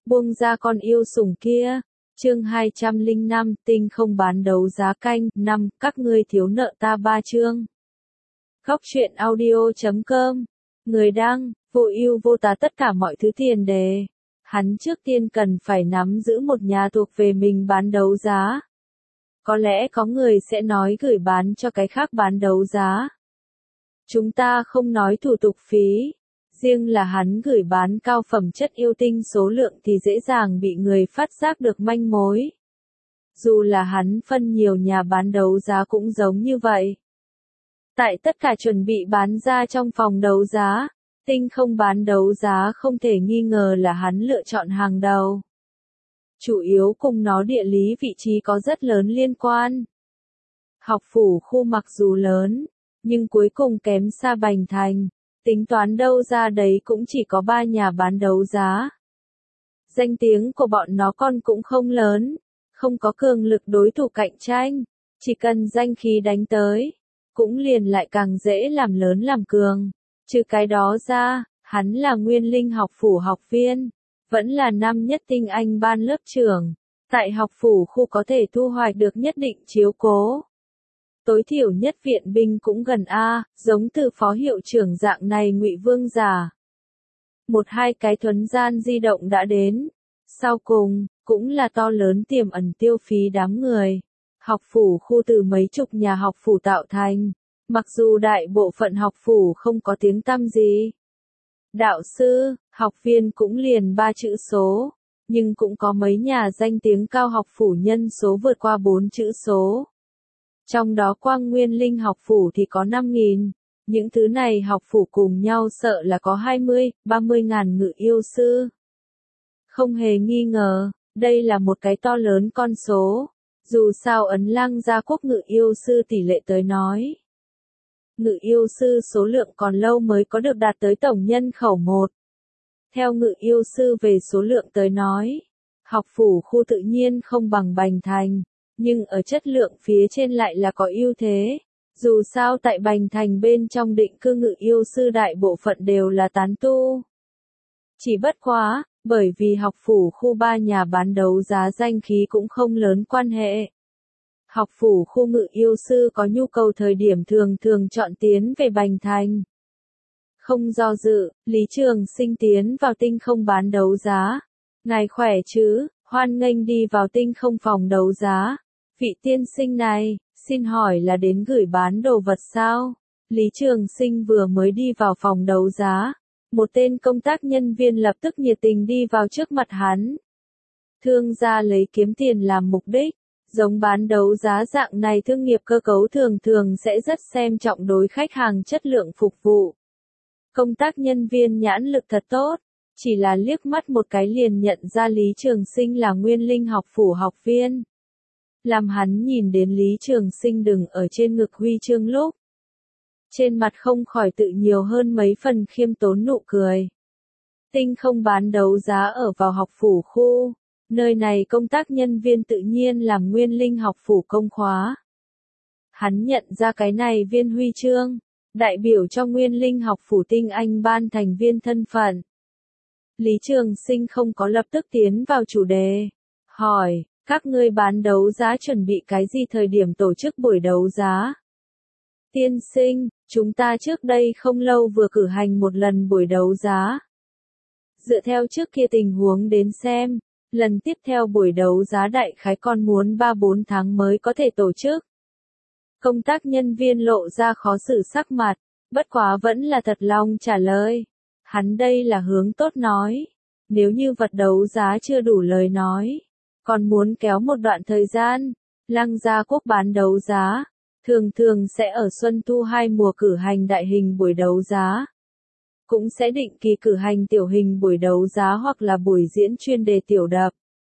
Buông ra con yêu sủng kia. Chương 205, tinh không bán đấu giá canh, 5, các ngươi thiếu nợ ta 3 chương. Góc truyện audio.com. Người đăng, vô ưu vô tà tất cả mọi thứ tiền đề. Hắn trước tiên cần phải nắm giữ một nhà thuộc về mình bán đấu giá. Có lẽ có người sẽ nói gửi bán cho cái khác bán đấu giá. Chúng ta không nói thủ tục phí. Riêng là hắn gửi bán cao phẩm chất yêu tinh số lượng thì dễ dàng bị người phát giác được manh mối. Dù là hắn phân nhiều nhà bán đấu giá cũng giống như vậy. Tại tất cả chuẩn bị bán ra trong phòng đấu giá, tinh không bán đấu giá không thể nghi ngờ là hắn lựa chọn hàng đầu. Chủ yếu cùng nó địa lý vị trí có rất lớn liên quan. Học phủ khu mặc dù lớn, nhưng cuối cùng kém xa Bành Thành. Tính toán đâu ra đấy cũng chỉ có 3 nhà bán đấu giá. Danh tiếng của bọn nó con cũng không lớn, không có cường lực đối thủ cạnh tranh, chỉ cần danh khí đánh tới, cũng liền lại càng dễ làm lớn làm cường. Trừ cái đó ra, hắn là Nguyên Linh học phủ học viên, vẫn là năm nhất tinh anh ban lớp trưởng, tại học phủ khu có thể thu hoạch được nhất định chiếu cố. Tối thiểu nhất viện binh cũng gần A, giống từ phó hiệu trưởng dạng này Ngụy Vương giả. Một hai cái thuấn gian di động đã đến. Sau cùng, cũng là to lớn tiềm ẩn tiêu phí đám người. Học phủ khu từ mấy chục nhà học phủ tạo thành, mặc dù đại bộ phận học phủ không có tiếng tăm gì. Đạo sư, học viên cũng liền 3 chữ số, nhưng cũng có mấy nhà danh tiếng cao học phủ nhân số vượt qua 4 chữ số. Trong đó Quang Nguyên Linh học phủ thì có 5.000, những thứ này học phủ cùng nhau sợ là có 20-30 ngàn ngự yêu sư. Không hề nghi ngờ, đây là một cái to lớn con số, dù sao Ấn Lăng Gia Quốc ngự yêu sư tỷ lệ tới nói. Ngự yêu sư số lượng còn lâu mới có được đạt tới tổng nhân khẩu 1. Theo ngự yêu sư về số lượng tới nói, học phủ khu tự nhiên không bằng Bành Thành. Nhưng ở chất lượng phía trên lại là có ưu thế. Dù sao tại Bành Thành bên trong định cư ngự yêu sư đại bộ phận đều là tán tu. Chỉ bất quá, bởi vì học phủ khu 3 nhà bán đấu giá danh khí cũng không lớn quan hệ. Học phủ khu ngự yêu sư có nhu cầu thời điểm thường chọn tiến về Bành Thành. Không do dự, Lý Trường Sinh tiến vào tinh không bán đấu giá. Ngài khỏe chứ, hoan nghênh đi vào tinh không phòng đấu giá. Vị tiên sinh này, xin hỏi là đến gửi bán đồ vật sao? Lý Trường Sinh vừa mới đi vào phòng đấu giá. Một tên công tác nhân viên lập tức nhiệt tình đi vào trước mặt hắn. Thương gia lấy kiếm tiền làm mục đích. Giống bán đấu giá dạng này thương nghiệp cơ cấu thường sẽ rất xem trọng đối khách hàng chất lượng phục vụ. Công tác nhân viên nhãn lực thật tốt. Chỉ là liếc mắt một cái liền nhận ra Lý Trường Sinh là Nguyên Linh học phủ học viên. Làm hắn nhìn đến Lý Trường Sinh đứng ở trên ngực huy chương lúc. Trên mặt không khỏi tự nhiều hơn mấy phần khiêm tốn nụ cười. Tinh không bán đấu giá ở vào học phủ khu. Nơi này công tác nhân viên tự nhiên làm Nguyên Linh học phủ công khóa. Hắn nhận ra cái này viên huy chương, đại biểu cho Nguyên Linh học phủ tinh anh ban thành viên thân phận. Lý Trường Sinh không có lập tức tiến vào chủ đề. Hỏi. Các ngươi bán đấu giá chuẩn bị cái gì thời điểm tổ chức buổi đấu giá? Tiên sinh, chúng ta trước đây không lâu vừa cử hành một lần buổi đấu giá. Dựa theo trước kia tình huống đến xem, lần tiếp theo buổi đấu giá đại khái còn muốn 3-4 tháng mới có thể tổ chức. Công tác nhân viên lộ ra khó xử sắc mặt, bất quá vẫn là thật lòng trả lời. Hắn đây là hướng tốt nói. Nếu như vật đấu giá chưa đủ lời nói. Còn muốn kéo một đoạn thời gian, Lăng Gia Quốc bán đấu giá, thường sẽ ở xuân thu 2 mùa cử hành đại hình buổi đấu giá. Cũng sẽ định kỳ cử hành tiểu hình buổi đấu giá hoặc là buổi diễn chuyên đề tiểu đập.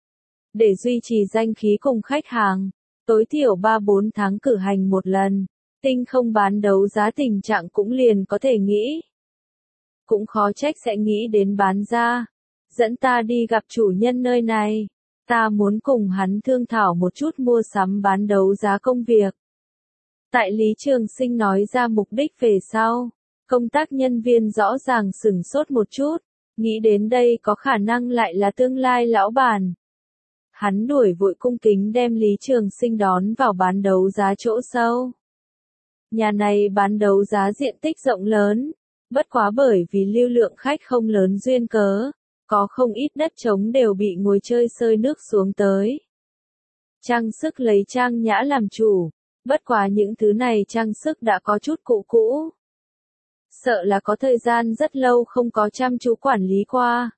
Để duy trì danh khí cùng khách hàng, tối thiểu 3-4 tháng cử hành một lần, tinh không bán đấu giá tình trạng cũng liền có thể nghĩ. Cũng khó trách sẽ nghĩ đến bán ra. Dẫn ta đi gặp chủ nhân nơi này. Ta muốn cùng hắn thương thảo một chút mua sắm bán đấu giá công việc. Tại Lý Trường Sinh nói ra mục đích về sau, công tác nhân viên rõ ràng sửng sốt một chút, Nghĩ đến đây có khả năng lại là tương lai lão bản. Hắn đuổi vội cung kính đem Lý Trường Sinh đón vào bán đấu giá chỗ sâu. Nhà này bán đấu giá diện tích rộng lớn, bất quá bởi vì lưu lượng khách không lớn duyên cớ, có không ít đất trống đều bị ngồi chơi sơi nước xuống tới. Trang sức lấy Trang Nhã làm chủ, bất quá những thứ này trang sức đã có chút cũ cũ. Sợ là có thời gian rất lâu không có chăm chú quản lý qua.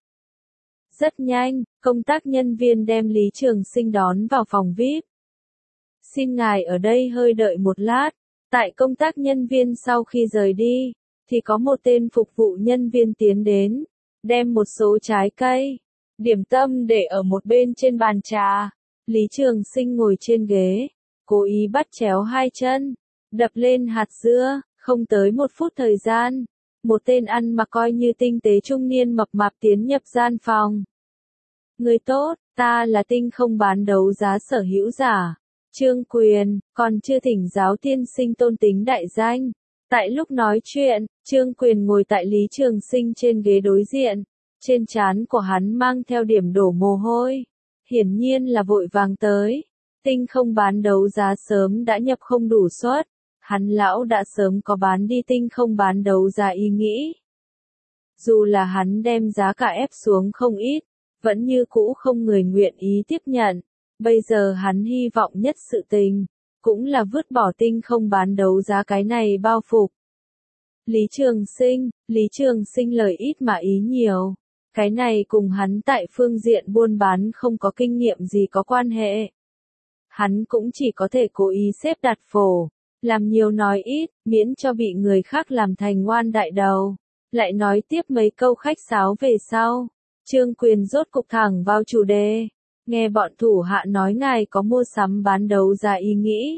Rất nhanh, công tác nhân viên đem Lý Trường Sinh đón vào phòng VIP. Xin ngài ở đây hơi đợi một lát. Tại công tác nhân viên sau khi rời đi, thì có một tên phục vụ nhân viên tiến đến, đem một số trái cây, điểm tâm để ở một bên trên bàn trà. Lý Trường Sinh ngồi trên ghế, cố ý bắt chéo hai chân, đập lên hạt dưa, không tới 1 phút thời gian. Một tên ăn mặc coi như tinh tế trung niên mập mạp tiến nhập gian phòng. Người tốt, ta là Tinh Không bán đấu giá sở hữu giả. Trương Quyền, còn chưa thỉnh giáo tiên sinh tôn tính đại danh. Tại lúc nói chuyện, Trương Quyền ngồi tại Lý Trường Sinh trên ghế đối diện. Trên trán của hắn mang theo điểm đổ mồ hôi. Hiển nhiên là vội vàng tới. Tinh Không bán đấu giá sớm đã nhập không đủ suất. Hắn lão đã sớm có bán đi Tinh Không bán đấu giá ý nghĩ. Dù là hắn đem giá cả ép xuống không ít, vẫn như cũ không người nguyện ý tiếp nhận. Bây giờ hắn hy vọng nhất sự tình, cũng là vứt bỏ Tinh Không bán đấu giá cái này bao phục. Lý Trường Sinh lời ít mà ý nhiều. Cái này cùng hắn tại phương diện buôn bán không có kinh nghiệm gì có quan hệ. Hắn cũng chỉ có thể cố ý xếp đặt phổ, làm nhiều nói ít, miễn cho bị người khác làm thành ngoan đại đầu. Lại nói tiếp mấy câu khách sáo về sau. Trương Quyền rốt cục thẳng vào chủ đề. Nghe bọn thủ hạ nói ngài có mua sắm bán đấu giá ý nghĩ.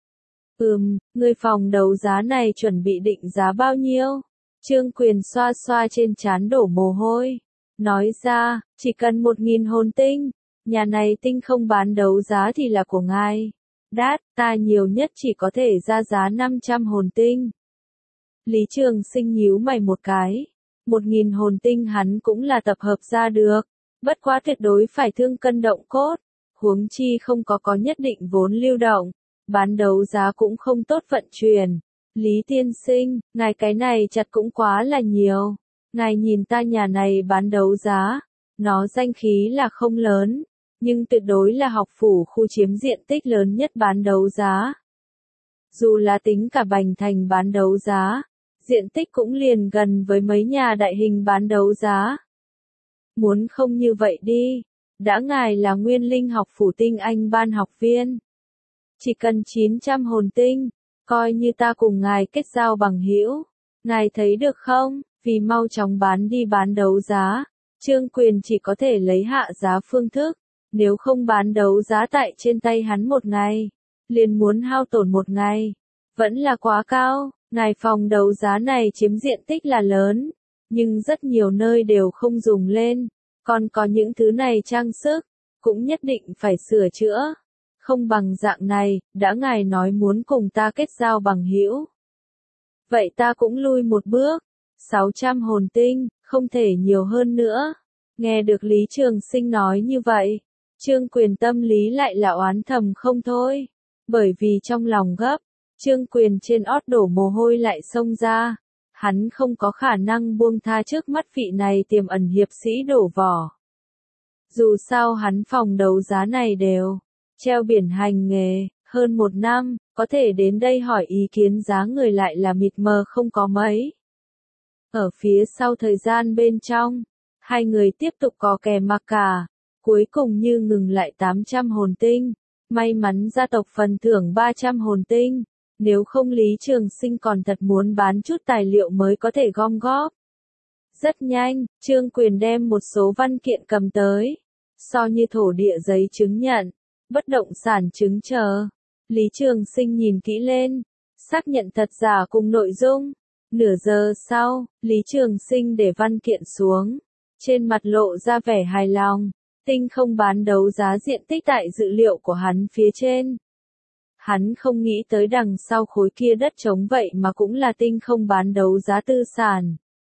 Người phòng đấu giá này chuẩn bị định giá bao nhiêu? Trương Quyền xoa xoa trên trán đổ mồ hôi. Nói ra, chỉ cần 1.000 hồn tinh. Nhà này Tinh Không bán đấu giá thì là của ngài. Đát, ta nhiều nhất chỉ có thể ra giá 500 hồn tinh. Lý Trường Sinh nhíu mày một cái. 1.000 hồn tinh hắn cũng là tập hợp ra được. Bất quá tuyệt đối phải thương cân động cốt. Huống chi không có nhất định vốn lưu động. Bán đấu giá cũng không tốt vận chuyển. Lý tiên sinh, ngài cái này chặt cũng quá là nhiều. Ngài nhìn ta nhà này bán đấu giá. Nó danh khí là không lớn. Nhưng tuyệt đối là học phủ khu chiếm diện tích lớn nhất bán đấu giá. Dù là tính cả Bành Thành bán đấu giá, diện tích cũng liền gần với mấy nhà đại hình bán đấu giá. Muốn không như vậy đi, đã ngài là Nguyên Linh học phủ Tinh Anh ban học viên. Chỉ cần 900 hồn tinh, coi như ta cùng ngài kết giao bằng hữu. Ngài thấy được không, vì mau chóng bán đi bán đấu giá, Trương Quyền chỉ có thể lấy hạ giá phương thức. Nếu không bán đấu giá tại trên tay hắn một ngày, liền muốn hao tổn một ngày. Vẫn là quá cao, ngài phòng đấu giá này chiếm diện tích là lớn, nhưng rất nhiều nơi đều không dùng lên. Còn có những thứ này trang sức, cũng nhất định phải sửa chữa. Không bằng dạng này, đã ngài nói muốn cùng ta kết giao bằng hữu. Vậy ta cũng lui một bước, 600 hồn tinh, không thể nhiều hơn nữa. Nghe được Lý Trường Sinh nói như vậy, Trương Quyền tâm lý lại là oán thầm không thôi. Bởi vì trong lòng gấp, Trương Quyền trên ót đổ mồ hôi lại xông ra. Hắn không có khả năng buông tha trước mắt vị này tiềm ẩn hiệp sĩ đổ vỏ. Dù sao hắn phòng đấu giá này đều treo biển hành nghề, hơn 1 năm, có thể đến đây hỏi ý kiến giá người lại là mịt mờ không có mấy. Ở phía sau thời gian bên trong, hai người tiếp tục có kè mặc cả. Cuối cùng như ngừng lại 800 hồn tinh. May mắn gia tộc phần thưởng 300 hồn tinh. Nếu không Lý Trường Sinh còn thật muốn bán chút tài liệu mới có thể gom góp. Rất nhanh, Trương Quyền đem một số văn kiện cầm tới. So như thổ địa giấy chứng nhận, bất động sản chứng chờ. Lý Trường Sinh nhìn kỹ lên, xác nhận thật giả cùng nội dung. Nửa giờ sau, Lý Trường Sinh để văn kiện xuống. Trên mặt lộ ra vẻ hài lòng. Tinh Không bán đấu giá diện tích tại dữ liệu của hắn phía trên. Hắn không nghĩ tới đằng sau khối kia đất trống vậy mà cũng là Tinh Không bán đấu giá tư sản.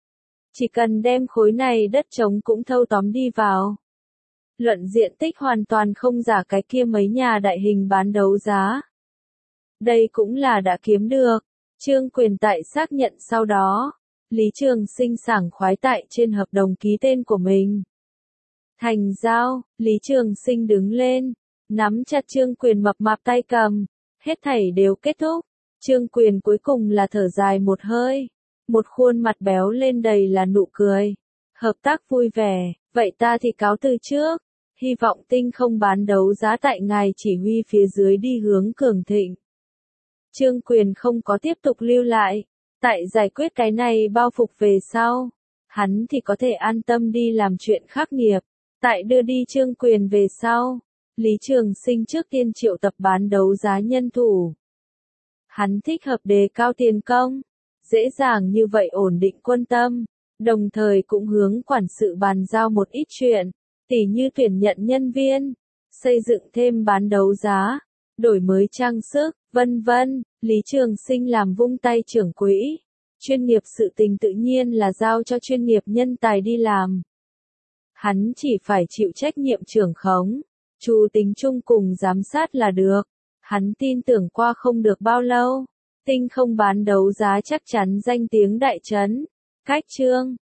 Chỉ cần đem khối này đất trống cũng thâu tóm đi vào. Luận diện tích hoàn toàn không giả cái kia mấy nhà đại hình bán đấu giá. Đây cũng là đã kiếm được. Trương Quyền tại xác nhận sau đó, Lý Trường Sinh sảng khoái tại trên hợp đồng ký tên của mình. Thành giao, Lý Trường Sinh đứng lên, nắm chặt Trương Quyền mập mạp tay cầm, hết thảy đều kết thúc. Trương Quyền cuối cùng là thở dài một hơi, một khuôn mặt béo lên đầy là nụ cười. Hợp tác vui vẻ, vậy ta thì cáo từ trước. Hy vọng tinh không bán đấu giá tại ngài chỉ huy phía dưới đi hướng cường thịnh. Trương Quyền không có tiếp tục lưu lại, tại giải quyết cái này bao phục về sau, hắn thì có thể an tâm đi làm chuyện khắc nghiệp. Tại đưa đi Trương Quyền về sau, Lý Trường Sinh trước tiên triệu tập bán đấu giá nhân thủ. Hắn thích hợp đề cao tiền công, dễ dàng như vậy ổn định quân tâm, đồng thời cũng hướng quản sự bàn giao một ít chuyện, tỉ như tuyển nhận nhân viên, xây dựng thêm bán đấu giá, đổi mới trang sức, vân vân. Lý Trường Sinh làm vung tay trưởng quỹ, chuyên nghiệp sự tình tự nhiên là giao cho chuyên nghiệp nhân tài đi làm. Hắn chỉ phải chịu trách nhiệm trưởng khống, chủ tính chung cùng giám sát là được. Hắn tin tưởng qua không được bao lâu, tinh không bán đấu giá chắc chắn danh tiếng đại chấn. Cách chương